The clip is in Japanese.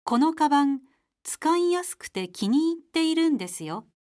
このカバン、使いやすくて気に入っているんですよ。